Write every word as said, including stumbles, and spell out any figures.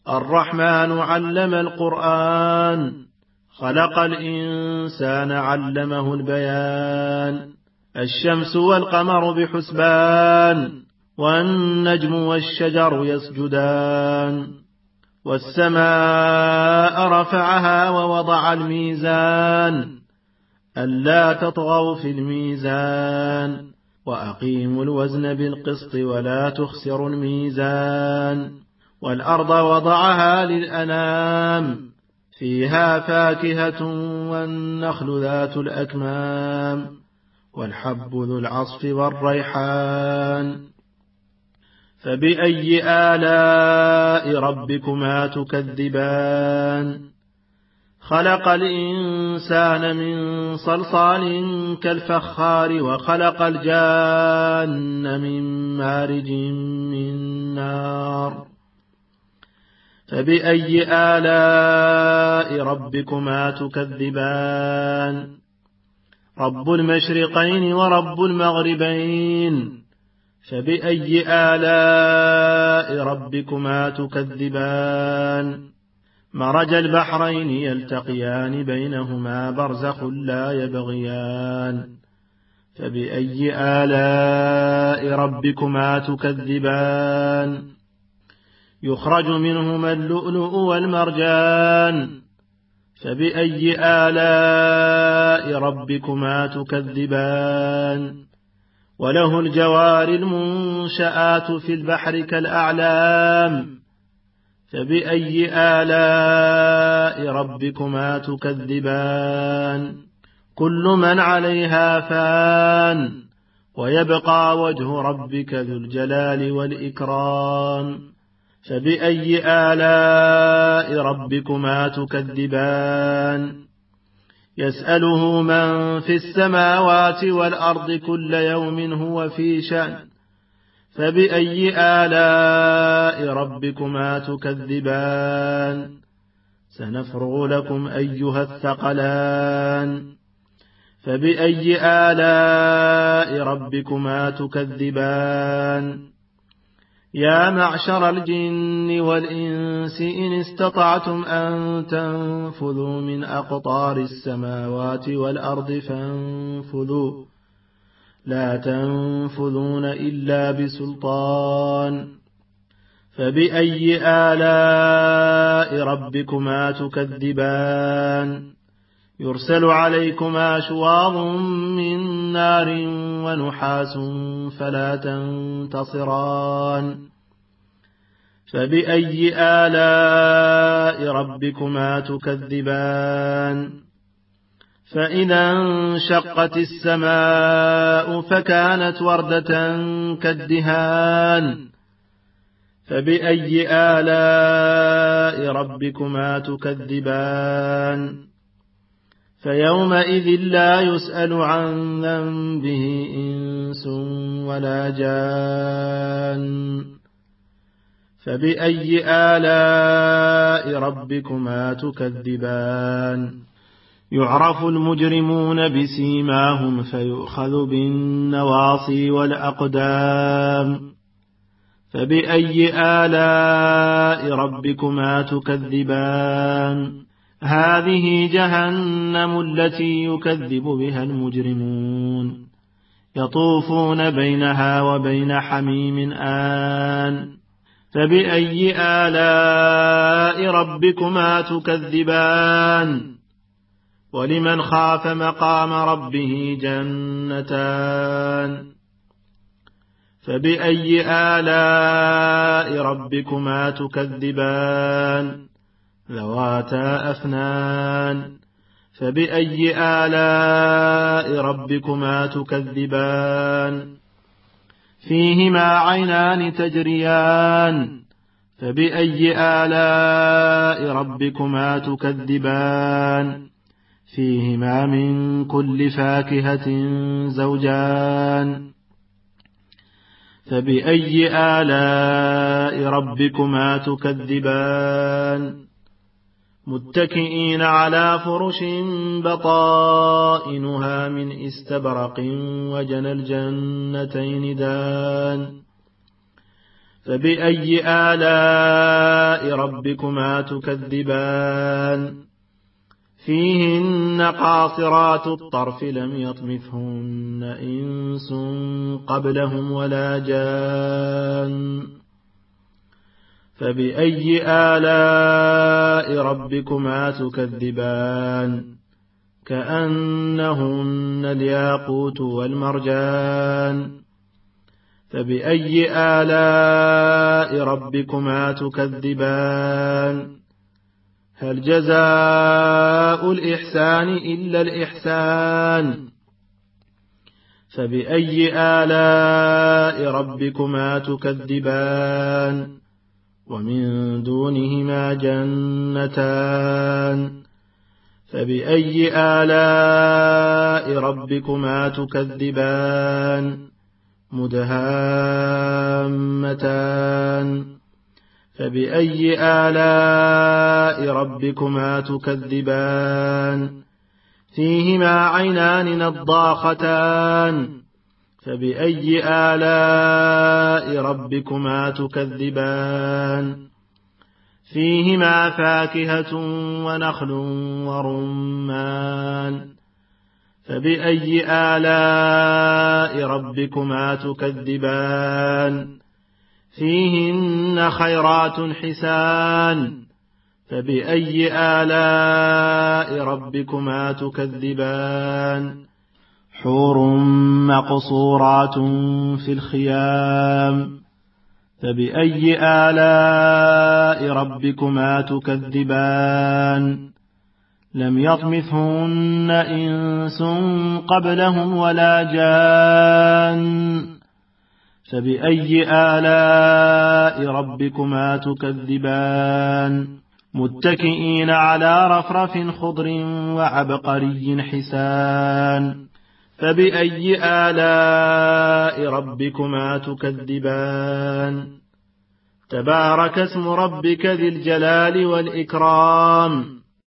الرحمن علم القرآن خلق الإنسان علمه البيان الشمس والقمر بحسبان والنجم والشجر يسجدان والسماء رفعها ووضع الميزان ألا تطغوا في الميزان وأقيموا الوزن بالقسط ولا تخسروا الميزان والأرض وضعها للأنام فيها فاكهة والنخل ذات الأكمام والحب ذو العصف والريحان فبأي آلاء ربكما تكذبان خلق الإنسان من صلصال كالفخار وخلق الجان من مارج من نار فبأي آلاء ربكما تكذبان رب المشرقين ورب المغربين فبأي آلاء ربكما تكذبان مرج البحرين يلتقيان بينهما برزخ لا يبغيان فبأي آلاء ربكما تكذبان يخرج منهما اللؤلؤ والمرجان فبأي آلاء ربكما تكذبان وله الجوار المنشآت في البحر كالأعلام فبأي آلاء ربكما تكذبان كل من عليها فان ويبقى وجه ربك ذو الجلال والإكرام فبأي آلاء ربكما تكذبان يسأله من في السماوات والأرض كل يوم هو في شأن فبأي آلاء ربكما تكذبان سنفرغ لكم أيها الثقلان فبأي آلاء ربكما تكذبان يا معشر الجن والإنس إن استطعتم أن تنفذوا من أقطار السماوات والأرض فانفذوا لا تنفذون إلا بسلطان فبأي آلاء ربكما تكذبان يرسل عليكما شواظ من نار ونحاس فلا تنتصران فبأي آلاء ربكما تكذبان فإذا انشقت السماء فكانت وردة كالدهان فبأي آلاء ربكما تكذبان فيومئذ لا يسأل عن ذنبه إنس ولا جان فبأي آلاء ربكما تكذبان يعرف المجرمون بسيماهم فيؤخذ بالنواصي والأقدام فبأي آلاء ربكما تكذبان هذه جهنم التي يكذب بها المجرمون يطوفون بينها وبين حميم آن فبأي آلاء ربكما تكذبان ولمن خاف مقام ربه جنتان فبأي آلاء ربكما تكذبان ذواتا أفنان فبأي آلاء ربكما تكذبان فيهما عينان تجريان فبأي آلاء ربكما تكذبان فيهما من كل فاكهة زوجان فبأي آلاء ربكما تكذبان متكئين على فرش بطائنها من استبرق وجنى الجنتين دان فبأي آلاء ربكما تكذبان فيهن قاصرات الطرف لم يطمثهن إنس قبلهم ولا جان فبأي آلاء ربكما تكذبان كأنهن الياقوت والمرجان فبأي آلاء ربكما تكذبان هل جزاء الإحسان إلا الإحسان فبأي آلاء ربكما تكذبان ومن دونهما جنتان فبأي آلاء ربكما تكذبان مدهامتان فبأي آلاء ربكما تكذبان فيهما عينان نضاختان فبأي آلاء ربكما تكذبان فيهما فاكهة ونخل ورمان فبأي آلاء ربكما تكذبان فيهن خيرات حسان فبأي آلاء ربكما تكذبان حور مقصورات في الخيام فبأي آلاء ربكما تكذبان لم يطمثهن إنس قبلهم ولا جان فبأي آلاء ربكما تكذبان متكئين على رفرف خضر وعبقري حسان فبأي آلاء ربكما تكذبان تبارك اسم ربك ذي الجلال والإكرام